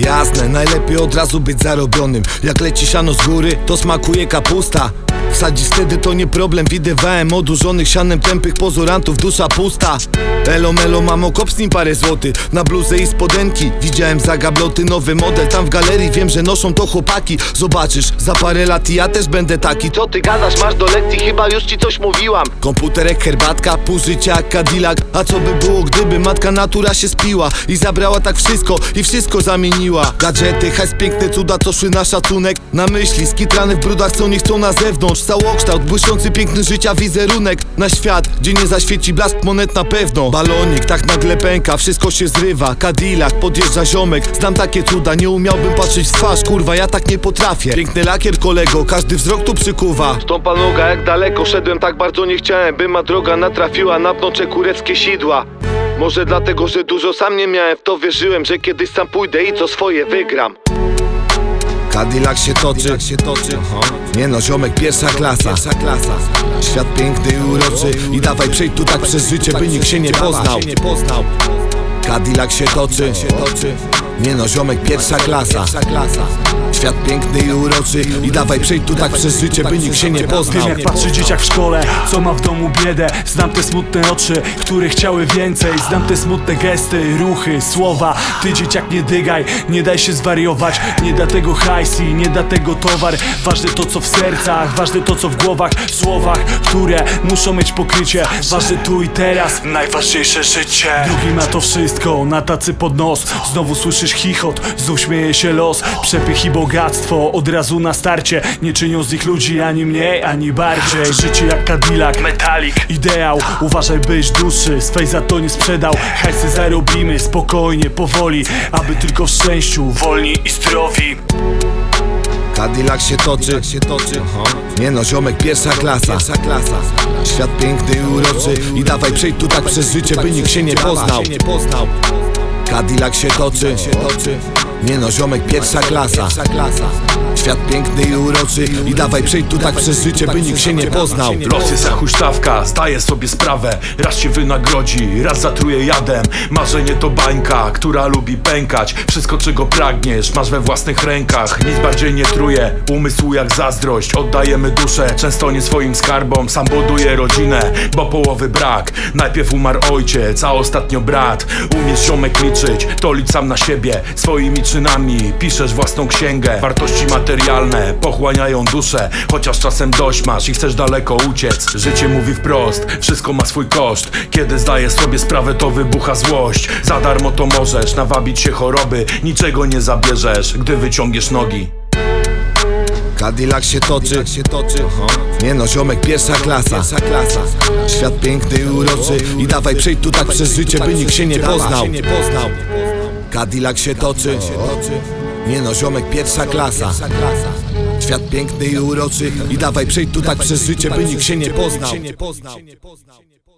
Jasne, najlepiej od razu być zarobionym. Jak leci siano z góry, to smakuje kapusta. Wsadzić wtedy to nie problem. Widywałem odurzonych sianem tępych pozorantów, dusza pusta. Elo melo mamo, kop z nim parę złotych na bluzę i spodenki. Widziałem za gabloty nowy model tam w galerii, wiem, że noszą to chłopaki. Zobaczysz, za parę lat i ja też będę taki. Co ty gadasz, masz do lekcji, chyba już ci coś mówiłam. Komputerek, herbatka, pół życia jak Cadillac. A co by było, gdyby matka natura się spiła i zabrała tak wszystko i wszystko zamieniła. Gadżety, hajs, piękne cuda, co szły na szacunek. Na myśli, skitrane w brudach, co nie chcą na zewnątrz. Całokształt, błyszczący piękny życia wizerunek. Na świat, gdzie nie zaświeci blask monet na pewno. Balonik, tak nagle pęka, wszystko się zrywa. Cadillac, podjeżdża ziomek, znam takie cuda. Nie umiałbym patrzeć w twarz, kurwa, ja tak nie potrafię. Piękny lakier, kolego, każdy wzrok tu przykuwa. Stąpa noga, jak daleko szedłem, tak bardzo nie chciałem, by ma droga natrafiła na pnocze kureckie sidła. Może dlatego, że dużo sam nie miałem, w to wierzyłem, że kiedyś sam pójdę i co swoje wygram. Cadillac się toczy, nie no ziomek, pierwsza klasa. Świat piękny i uroczy i dawaj przejdź tu tak przez życie, by nikt się nie poznał. Cadillac się toczy, nie no ziomek, pierwsza klasa. Świat piękny i uroczy i dawaj przejdź tu tak przez życie, by nikt się nie poznał. Wiem jak patrzy dzieciak w szkole, co ma w domu biedę. Znam te smutne oczy, które chciały więcej. Znam te smutne gesty, ruchy, słowa. Ty dzieciak nie dygaj, nie daj się zwariować. Nie da tego hajsi, nie da tego towar. Ważne to co w sercach, ważne to co w głowach. W słowach, które muszą mieć pokrycie. Ważne tu i teraz, najważniejsze życie. Drugi ma to wszystko, na tacy pod nos. Znowu słyszysz chichot, znów śmieje się los. Przepych i bogactwo od razu na starcie. Nie czynią z nich ludzi ani mniej, ani bardziej. Życie jak Cadillac, metalik, ideał. Uważaj byś dłuższy, swej za to nie sprzedał. Hajsy zarobimy spokojnie, powoli, aby tylko w szczęściu, wolni i zdrowi. Cadillac się toczy, nie no ziomek, pierwsza klasa. Świat piękny i uroczy i dawaj przejdź tu tak przez życie, by nikt się nie poznał. Cadillac się toczy, nie no ziomek, pierwsza klasa. Świat piękny i uroczy i dawaj przejdź tu tak przez życie, by nikt się nie poznał. Los jest jak huśtawka, zdaję sobie sprawę. Raz się wynagrodzi, raz zatruje jadem. Marzenie to bańka, która lubi pękać. Wszystko czego pragniesz, masz we własnych rękach. Nic bardziej nie truje, umysłu jak zazdrość. Oddajemy duszę, często nie swoim skarbom. Sam buduję rodzinę, bo połowy brak. Najpierw umarł ojciec, a ostatnio brat. Umiesz ziomek liczyć, to licz sam na siebie. Swoimi czynami piszesz własną księgę. Wartości materialne pochłaniają duszę, chociaż czasem dość masz i chcesz daleko uciec. Życie mówi wprost, wszystko ma swój koszt. Kiedy zdajesz sobie sprawę, to wybucha złość. Za darmo to możesz nawabić się choroby. Niczego nie zabierzesz, gdy wyciągniesz nogi. Cadillac się toczy, nie no ziomek, pierwsza klasa. Świat piękny i uroczy i dawaj przejdź tu tak przez życie, by nikt się nie poznał. Cadillac się toczy, nie no ziomek, pierwsza klasa. Świat piękny i uroczy i dawaj przejdź tu tak przez życie, by nikt się nie poznał.